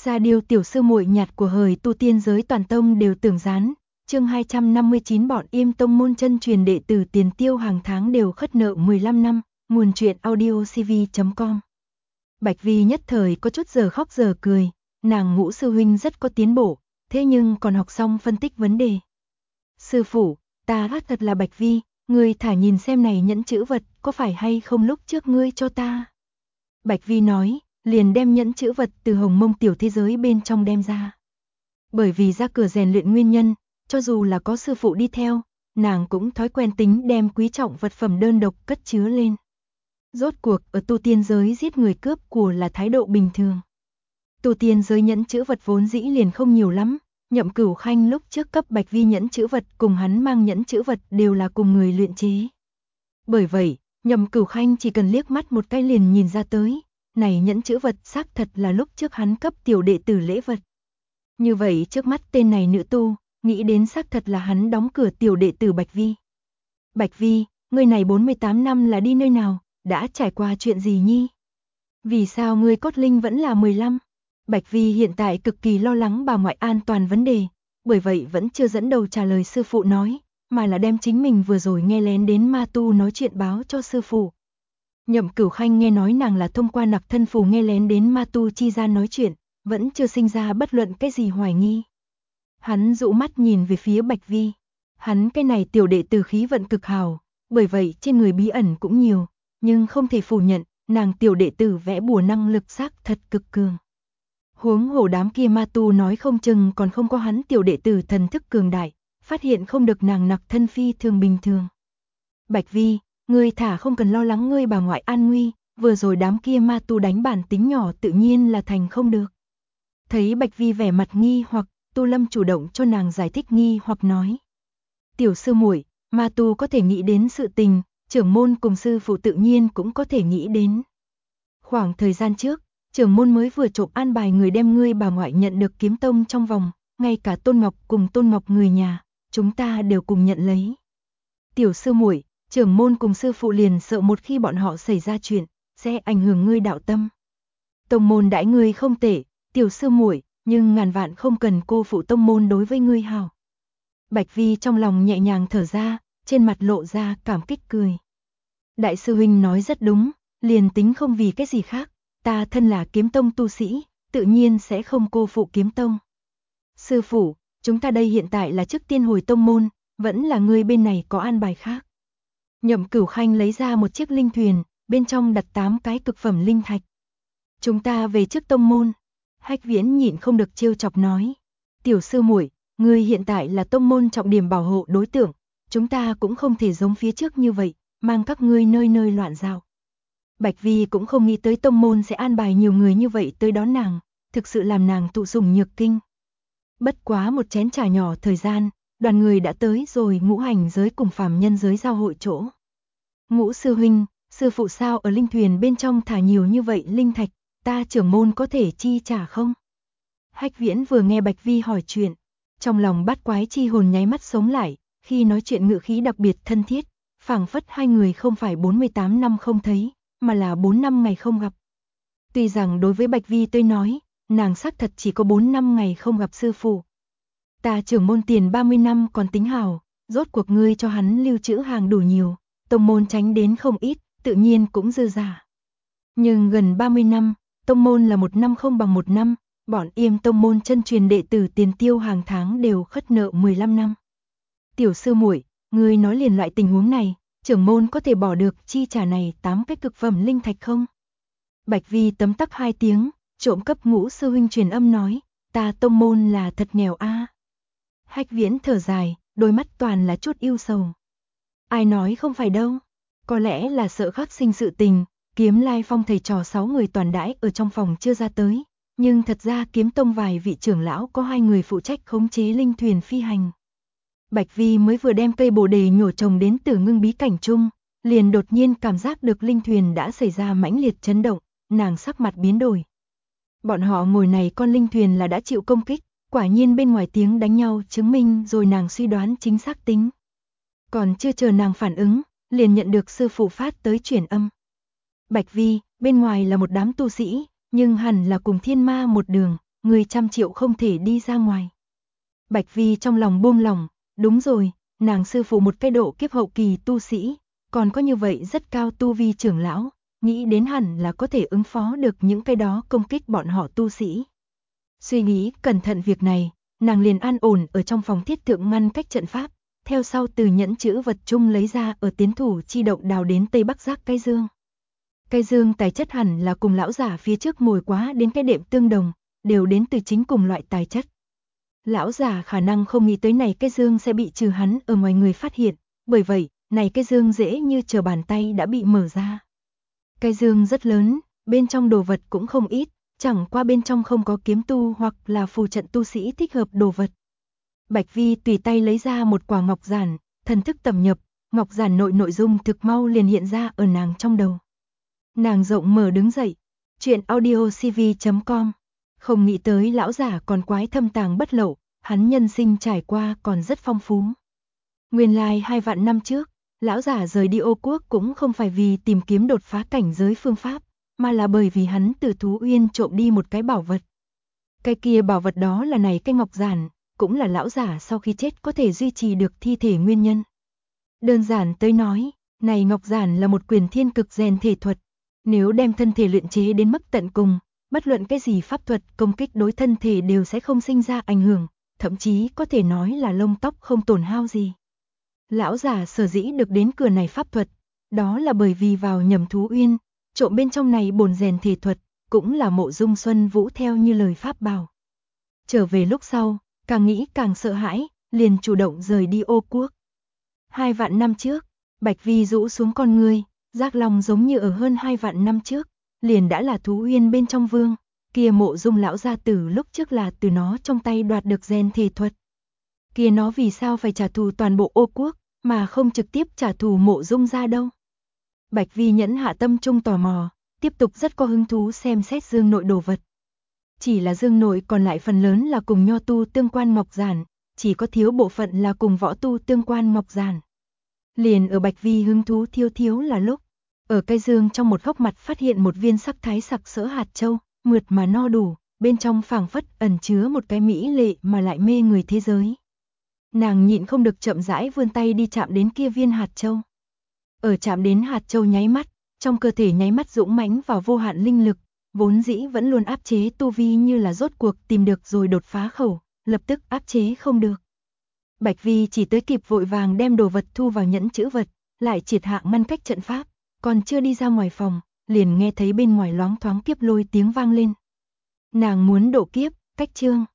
Sa Điêu tiểu sư muội nhạt của hời tu tiên giới toàn tông đều tưởng gián. Chương 259 bọn Im tông môn chân truyền đệ tử tiền tiêu hàng tháng đều khất nợ 15 năm, nguồn truyện audio cv.com. Bạch Vi nhất thời có chút giờ khóc giờ cười, nàng Ngũ sư huynh rất có tiến bộ, thế nhưng còn học xong phân tích vấn đề. Sư phụ, ta thật là Bạch Vi, ngươi thả nhìn xem này nhẫn chữ vật, có phải hay không lúc trước ngươi cho ta? Bạch Vi nói, liền đem nhẫn chữ vật từ Hồng Mông tiểu thế giới bên trong đem ra. Bởi vì ra cửa rèn luyện nguyên nhân, cho dù là có sư phụ đi theo, nàng cũng thói quen tính đem quý trọng vật phẩm đơn độc cất chứa lên. Rốt cuộc ở tu tiên giới giết người cướp của là thái độ bình thường. Tu tiên giới nhẫn chữ vật vốn dĩ liền không nhiều lắm, Nhậm Cửu Khanh lúc trước cấp Bạch Vi nhẫn chữ vật cùng hắn mang nhẫn chữ vật đều là cùng người luyện chế. Bởi vậy, Nhậm Cửu Khanh chỉ cần liếc mắt một cái liền nhìn ra tới, này nhẫn chữ vật xác thật là lúc trước hắn cấp tiểu đệ tử lễ vật. Như vậy trước mắt tên này nữ tu, nghĩ đến xác thật là hắn đóng cửa tiểu đệ tử Bạch Vi. Bạch Vi, ngươi này 48 năm là đi nơi nào, đã trải qua chuyện gì nhi? Vì sao ngươi cốt linh vẫn là 15? Bạch Vi hiện tại cực kỳ lo lắng bà ngoại an toàn vấn đề, bởi vậy vẫn chưa dẫn đầu trả lời sư phụ nói, mà là đem chính mình vừa rồi nghe lén đến ma tu nói chuyện báo cho sư phụ. Nhậm Cửu Khanh nghe nói nàng là thông qua nặc thân phù nghe lén đến ma tu chi gian nói chuyện, vẫn chưa sinh ra bất luận cái gì hoài nghi. Hắn dụ mắt nhìn về phía Bạch Vi. Hắn cái này tiểu đệ tử khí vận cực hào, bởi vậy trên người bí ẩn cũng nhiều, nhưng không thể phủ nhận, nàng tiểu đệ tử vẽ bùa năng lực xác thật cực cường. Huống hồ đám kia ma tu nói không chừng còn không có hắn tiểu đệ tử thần thức cường đại, phát hiện không được nàng nặc thân phi thường bình thường. Bạch Vi, ngươi thả không cần lo lắng ngươi bà ngoại an nguy, vừa rồi đám kia ma tu đánh bản tính nhỏ tự nhiên là thành không được. Thấy Bạch Vi vẻ mặt nghi hoặc, Tu Lâm chủ động cho nàng giải thích nghi hoặc nói. Tiểu sư muội, ma tu có thể nghĩ đến sự tình, trưởng môn cùng sư phụ tự nhiên cũng có thể nghĩ đến. Khoảng thời gian trước, trưởng môn mới vừa trộm an bài người đem ngươi bà ngoại nhận được kiếm tông trong vòng, ngay cả Tôn Ngọc cùng Tôn Ngọc người nhà, chúng ta đều cùng nhận lấy. Tiểu sư muội, trưởng môn cùng sư phụ liền sợ một khi bọn họ xảy ra chuyện, sẽ ảnh hưởng ngươi đạo tâm. Tông môn đãi ngươi không tệ, tiểu sư muội, nhưng ngàn vạn không cần cô phụ tông môn đối với ngươi hào. Bạch Vi trong lòng nhẹ nhàng thở ra, trên mặt lộ ra cảm kích cười. Đại sư huynh nói rất đúng, liền tính không vì cái gì khác, ta thân là kiếm tông tu sĩ, tự nhiên sẽ không cô phụ kiếm tông. Sư phụ, chúng ta đây hiện tại là trước tiên hồi tông môn, vẫn là ngươi bên này có an bài khác. Nhậm Cửu Khanh lấy ra một chiếc linh thuyền, bên trong đặt 8 cái cực phẩm linh thạch. Chúng ta về trước tông môn. Hách Viễn nhịn không được trêu chọc nói. Tiểu sư muội, ngươi hiện tại là tông môn trọng điểm bảo hộ đối tượng, chúng ta cũng không thể giống phía trước như vậy, mang các ngươi nơi nơi loạn dạo. Bạch Vi cũng không nghĩ tới tông môn sẽ an bài nhiều người như vậy tới đón nàng, thực sự làm nàng tụ sủng nhược kinh. Bất quá một chén trà nhỏ thời gian, đoàn người đã tới rồi ngũ hành giới cùng phàm nhân giới giao hội chỗ. Ngũ sư huynh, sư phụ sao ở linh thuyền bên trong thả nhiều như vậy linh thạch, ta trưởng môn có thể chi trả không? Hách Viễn vừa nghe Bạch Vi hỏi chuyện, trong lòng bát quái chi hồn nháy mắt sống lại, khi nói chuyện ngữ khí đặc biệt thân thiết, phảng phất hai người không phải 48 năm không thấy, mà là 4 năm ngày không gặp. Tuy rằng đối với Bạch Vi tôi nói, nàng xác thật chỉ có 4 năm ngày không gặp sư phụ. Ta trưởng môn tiền 30 năm còn tính hào, rốt cuộc ngươi cho hắn lưu trữ hàng đủ nhiều, tông môn tránh đến không ít, tự nhiên cũng dư giả. Nhưng gần 30 năm, tông môn là một năm không bằng một năm, bọn Im tông môn chân truyền đệ tử tiền tiêu hàng tháng đều khất nợ 15 năm. Tiểu sư muội, ngươi nói liền loại tình huống này, trưởng môn có thể bỏ được chi trả này 8 cái cực phẩm linh thạch không? Bạch Vi tấm tắc 2 tiếng, trộm cấp Ngũ sư huynh truyền âm nói, ta tông môn là thật nghèo a. Hách Viễn thở dài, đôi mắt toàn là chút ưu sầu. Ai nói không phải đâu, có lẽ là sợ khắc sinh sự tình, Kiếm Lai Phong thầy trò 6 người toàn đãi ở trong phòng chưa ra tới, nhưng thật ra kiếm tông vài vị trưởng lão có 2 người phụ trách khống chế linh thuyền phi hành. Bạch Vi mới vừa đem cây bồ đề nhổ trồng đến Tử Ngưng bí cảnh chung, liền đột nhiên cảm giác được linh thuyền đã xảy ra mãnh liệt chấn động, nàng sắc mặt biến đổi. Bọn họ ngồi này con linh thuyền là đã chịu công kích, quả nhiên bên ngoài tiếng đánh nhau chứng minh rồi nàng suy đoán chính xác tính. Còn chưa chờ nàng phản ứng, liền nhận được sư phụ phát tới truyền âm. Bạch Vi, bên ngoài là một đám tu sĩ, nhưng hẳn là cùng thiên ma một đường, người 100.000.000 không thể đi ra ngoài. Bạch Vi trong lòng buông lỏng, đúng rồi, nàng sư phụ một cái độ kiếp hậu kỳ tu sĩ, còn có như vậy rất cao tu vi trưởng lão, nghĩ đến hẳn là có thể ứng phó được những cái đó công kích bọn họ tu sĩ. Suy nghĩ cẩn thận việc này, nàng liền an ổn ở trong phòng thiết thượng ngăn cách trận pháp, theo sau từ nhẫn chữ vật chung lấy ra ở tiến thủ chi động đào đến Tây Bắc Giác cái dương. Cái dương tài chất hẳn là cùng lão giả phía trước mồi quá đến cái đệm tương đồng, đều đến từ chính cùng loại tài chất. Lão giả khả năng không nghĩ tới này cái dương sẽ bị trừ hắn ở ngoài người phát hiện, bởi vậy, này cái dương dễ như trở bàn tay đã bị mở ra. Cái dương rất lớn, bên trong đồ vật cũng không ít, chẳng qua bên trong không có kiếm tu hoặc là phù trận tu sĩ thích hợp đồ vật. Bạch Vi tùy tay lấy ra một quả ngọc giản, thần thức tầm nhập, ngọc giản nội dung thực mau liền hiện ra ở nàng trong đầu. Nàng rộng mở đứng dậy, chuyện audiocv.com. Không nghĩ tới lão giả còn quái thâm tàng bất lậu, hắn nhân sinh trải qua còn rất phong phú. Nguyên lai 2 vạn năm trước, lão giả rời đi Ô Quốc cũng không phải vì tìm kiếm đột phá cảnh giới phương pháp, mà là bởi vì hắn từ Thú Uyên trộm đi một cái bảo vật. Cái kia bảo vật đó là này cái ngọc giản, cũng là lão giả sau khi chết có thể duy trì được thi thể nguyên nhân. Đơn giản tới nói, này ngọc giản là một quyền thiên cực rèn thể thuật, nếu đem thân thể luyện chế đến mức tận cùng, bất luận cái gì pháp thuật công kích đối thân thể đều sẽ không sinh ra ảnh hưởng, thậm chí có thể nói là lông tóc không tổn hao gì. Lão giả sở dĩ được đến cửa này pháp thuật, đó là bởi vì vào nhầm Thú Uyên, trộm bên trong này bổn rèn thể thuật, cũng là Mộ Dung Xuân Vũ theo như lời pháp bảo. Trở về lúc sau, càng nghĩ càng sợ hãi, liền chủ động rời đi Ô Quốc. 2 vạn năm trước, Bạch Vi rũ xuống con ngươi, giác lòng giống như ở hơn 2 vạn năm trước, liền đã là Thú Uyên bên trong vương, kia Mộ Dung lão gia tử lúc trước là từ nó trong tay đoạt được rèn thể thuật. Kia nó vì sao phải trả thù toàn bộ Ô Quốc, mà không trực tiếp trả thù Mộ Dung gia đâu. Bạch Vi nhẫn hạ tâm trung tò mò, tiếp tục rất có hứng thú xem xét dương nội đồ vật. Chỉ là dương nội còn lại phần lớn là cùng nho tu tương quan ngọc giản, chỉ có thiếu bộ phận là cùng võ tu tương quan ngọc giản. Liền ở Bạch Vi hứng thú thiếu là lúc, ở cái dương trong một góc mặt phát hiện một viên sắc thái sặc sỡ hạt châu, mượt mà no đủ, bên trong phảng phất ẩn chứa một cái mỹ lệ mà lại mê người thế giới. Nàng nhịn không được chậm rãi vươn tay đi chạm đến kia viên hạt châu. Ở chạm đến hạt châu nháy mắt, trong cơ thể nháy mắt dũng mãnh vào vô hạn linh lực, vốn dĩ vẫn luôn áp chế tu vi như là rốt cuộc tìm được rồi đột phá khẩu, lập tức áp chế không được. Bạch Vi chỉ tới kịp vội vàng đem đồ vật thu vào nhẫn chữ vật, lại triệt hạ ngăn cách trận pháp, còn chưa đi ra ngoài phòng, liền nghe thấy bên ngoài loáng thoáng kiếp lôi tiếng vang lên. Nàng muốn độ kiếp, cách chương